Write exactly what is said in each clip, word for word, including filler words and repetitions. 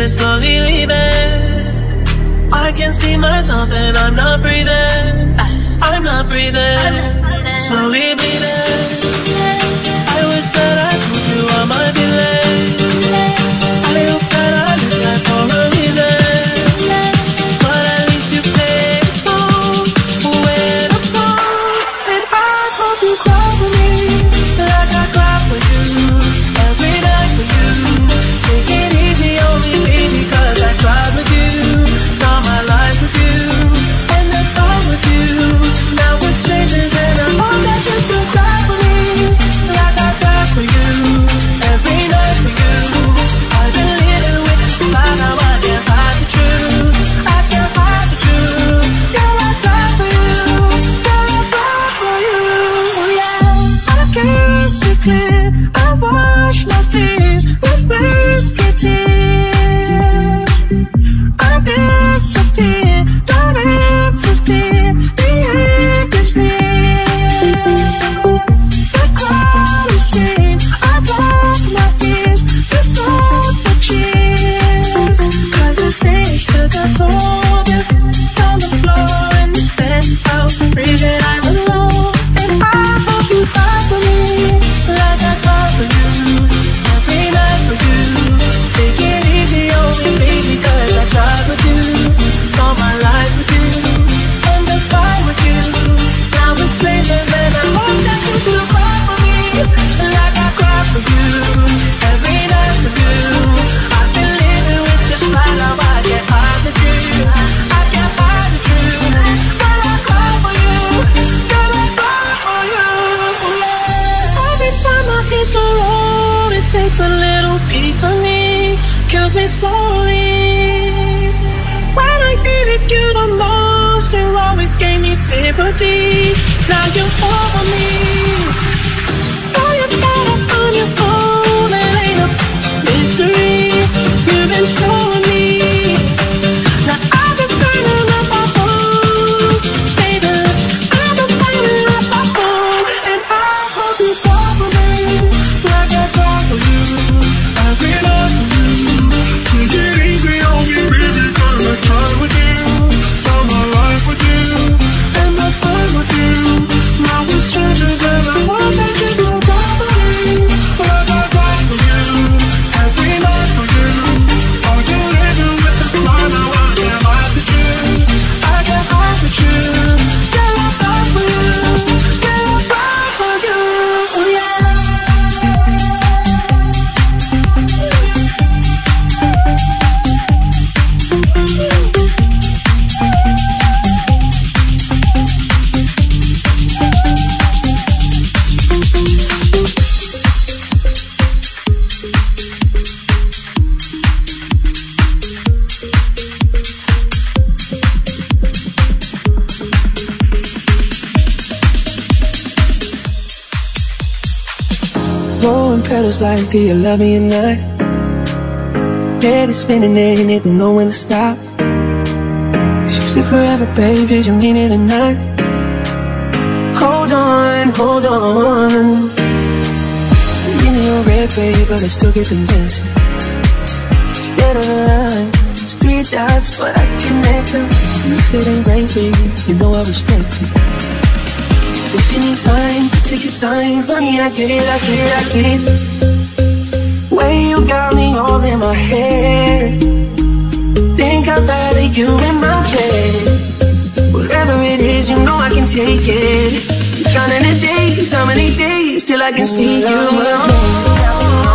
we're slowly leaving. I can see myself and I'm not breathing. I'm not breathing. Slowly bleeding. I wish that I told you I might be late. I hope that I look like for a reason. But at least you play the song when I'm gone. And I hope you cry for me like I cry for you. Every night for you. Take it easy on me, baby, cause I tried with you. Saw my life with you. And the time with you. Now we're strangers and I hope that you still cry for me like I cry for you. Every night for you. I've been living with this lie, now I can't hide the truth. I can't hide the truth. Girl, I cry for you. Girl, I cry for you. Yeah, I kiss you clear. I wash my tears with whiskey tears. I disappear, don't interfere. The end is near. The crowd is scream. I block my ears to stop the cheers. Cause the stage took a toll. On the floor in this penthouse, breathing I'm alone. And I hope you cry for me like I cry for you. Every night for you. Take it easy on me, baby, cause I tried with you. Saw my life with you. And the time with you. Now we're strangers and I hope that you still cry for me like I cry for you. Every night for you. I've been living with this lie, now I can't hide the truth. I can't hide the truth. Girl, I cry for you. Girl, I cry for you. Yeah. Every time I hit the road, it takes a little piece of me, kills me slowly. When I needed you the most, you always gave me sympathy. Now you're over me. Know you're better on your own, it ain't a mystery. You've been showing me. Now I've been burning up my phone, baby. I've been burning up my phone. And I hope you fall for me like I fall for you. Every night for you. Take it easy on me, baby, cause I tried with you. Saw my life with you. And my time with you. Now we're strangers and I want that you still cry for me like I cry for you. Every night for you. Are you living with the smile? Now I can't hide the truth. I can't hide the truth. Girl, I cry for you. Girl, I cry for you. Yeah. Throwing petals like, do you love me or not? Head is spinning and it don't know when to stop. She's it forever, babe, did you mean it or not? Hold on, hold on. Give me your red, baby, but I still get them dancing. Instead of a line, it's three dots, but I can connect them. If it ain't right, baby, you know I respect you. If you need time, just take your time. Honey, I get it, I get it, I get it. Way you got me all in my head. Think I'd rather you in my bed. Whatever it is, you know I can take it. Counting the days, how many days till I can see you alone.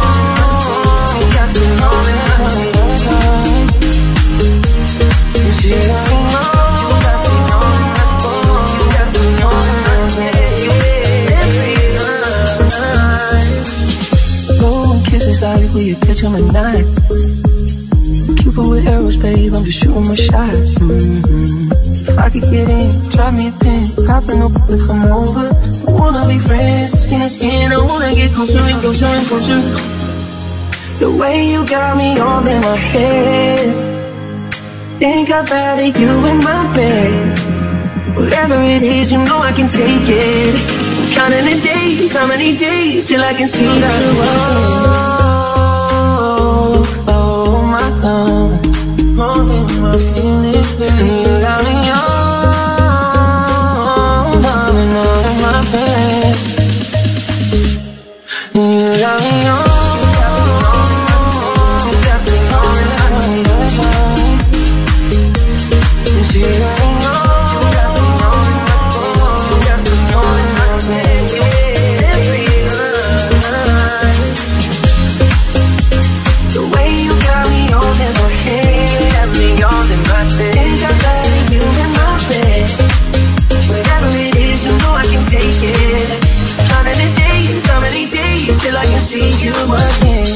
Kisses like we catch him at night. Cupid with arrows, babe, I'm just shooting my shot. Mm-hmm. If I could get in, drop me a pin, popping up to come over. I wanna be friends, skin to skin. I wanna get closer and closer and closer. The way you got me all in my head. Think I'd rather you in my bed. Whatever it is, you know I can take it. Counting the days, how many days till I can see you. Oh, oh my love. I feel it, baby. You got me on, falling out of my bed. You got me on. Till I can see you again.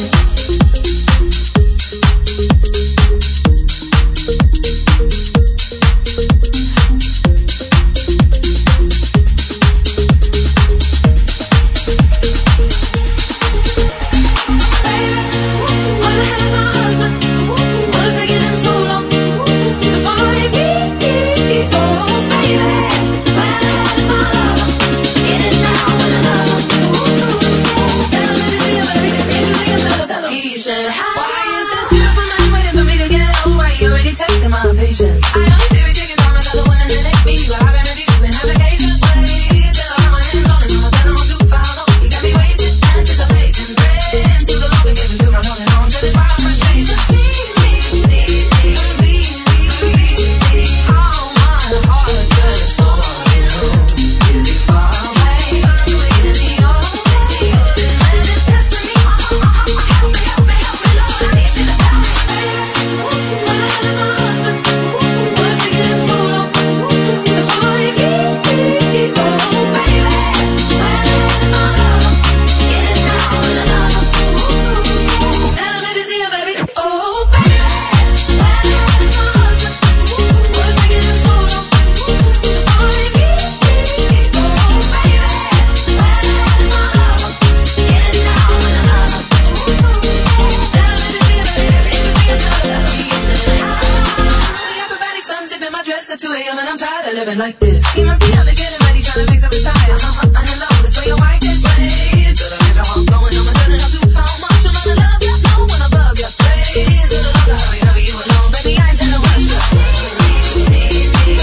Like this, he must be out there getting ready, trying to fix up his tire. Uh, uh, uh, hello, that's where your wife is. Play to the bitch, I'm going on my turning up too far. Much I'm gonna love you, no one above you. Pray to the Lord to hurry, hurry you along, baby. I ain't telling what you need, need,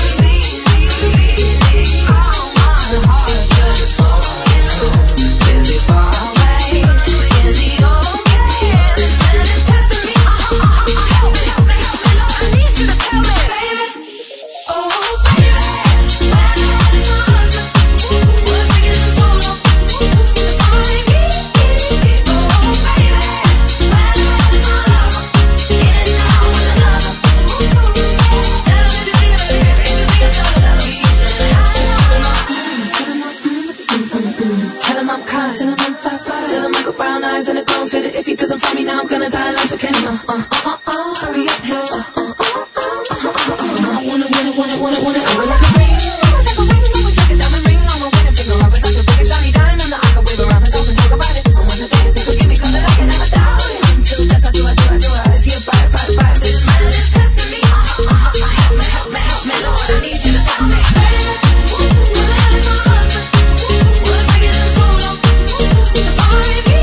need. All my heart just for you. Is he far away? Is he okay? This man is testing me. Uh, uh, uh, uh, help me, help me, help me, Lord. I need you to tell me, baby. Oh, baby. If he doesn't find me now, I'm gonna die like a Kenny. Uh, uh, uh, uh, hurry up, here. Uh, uh, uh, uh, uh, uh, uh, I wanna, wanna, wanna, wanna, wanna. I would like a ring, like a ring, I would like a diamond ring on my wedding finger. I would like a big shiny diamond that I can wave around and talk and talk about it. I wanna dance and forgive me 'cause I can never doubt it. Until death, I do, I do, I do. I see a fire, fire, fire. This man is testing me. Uh, uh, uh, uh, help me, help me, help me, Lord. I need you to tell me, baby. What the hell is my husband? What is taking him so long to find me?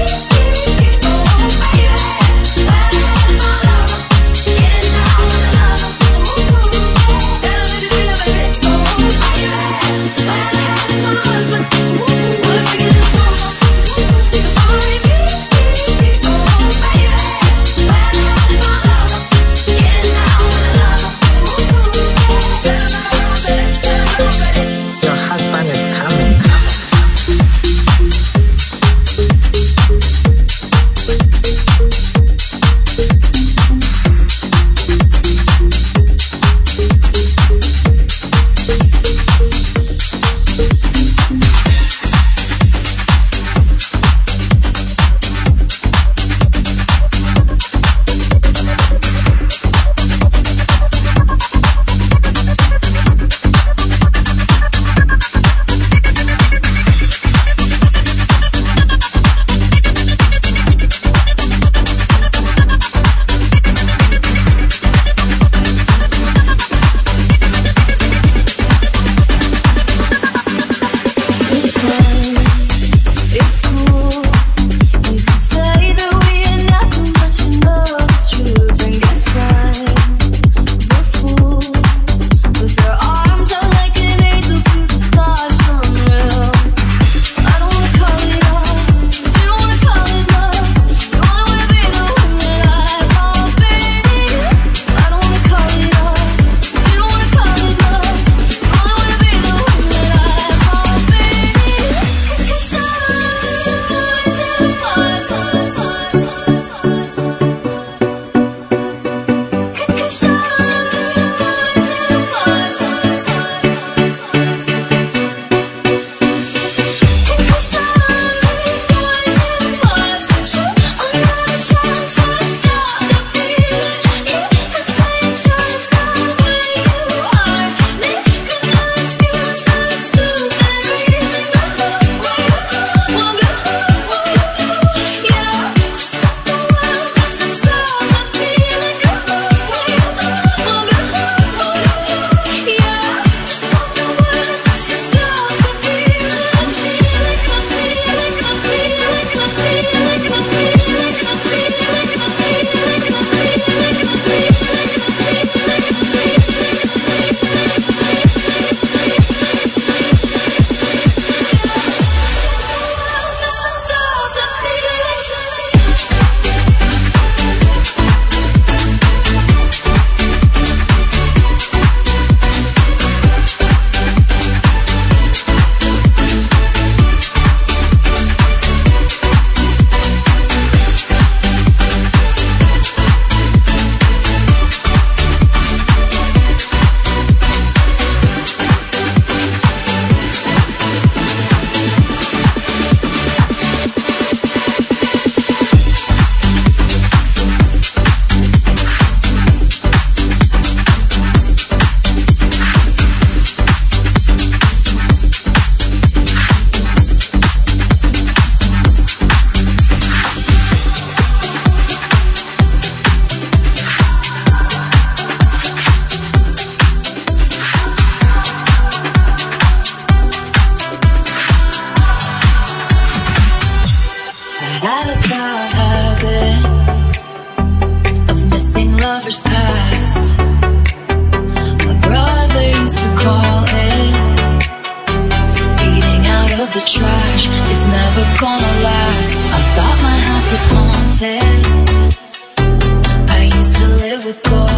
lover's past. My brother used to call it eating out of the trash. It's never gonna last. I thought my house was haunted. I used to live with ghosts.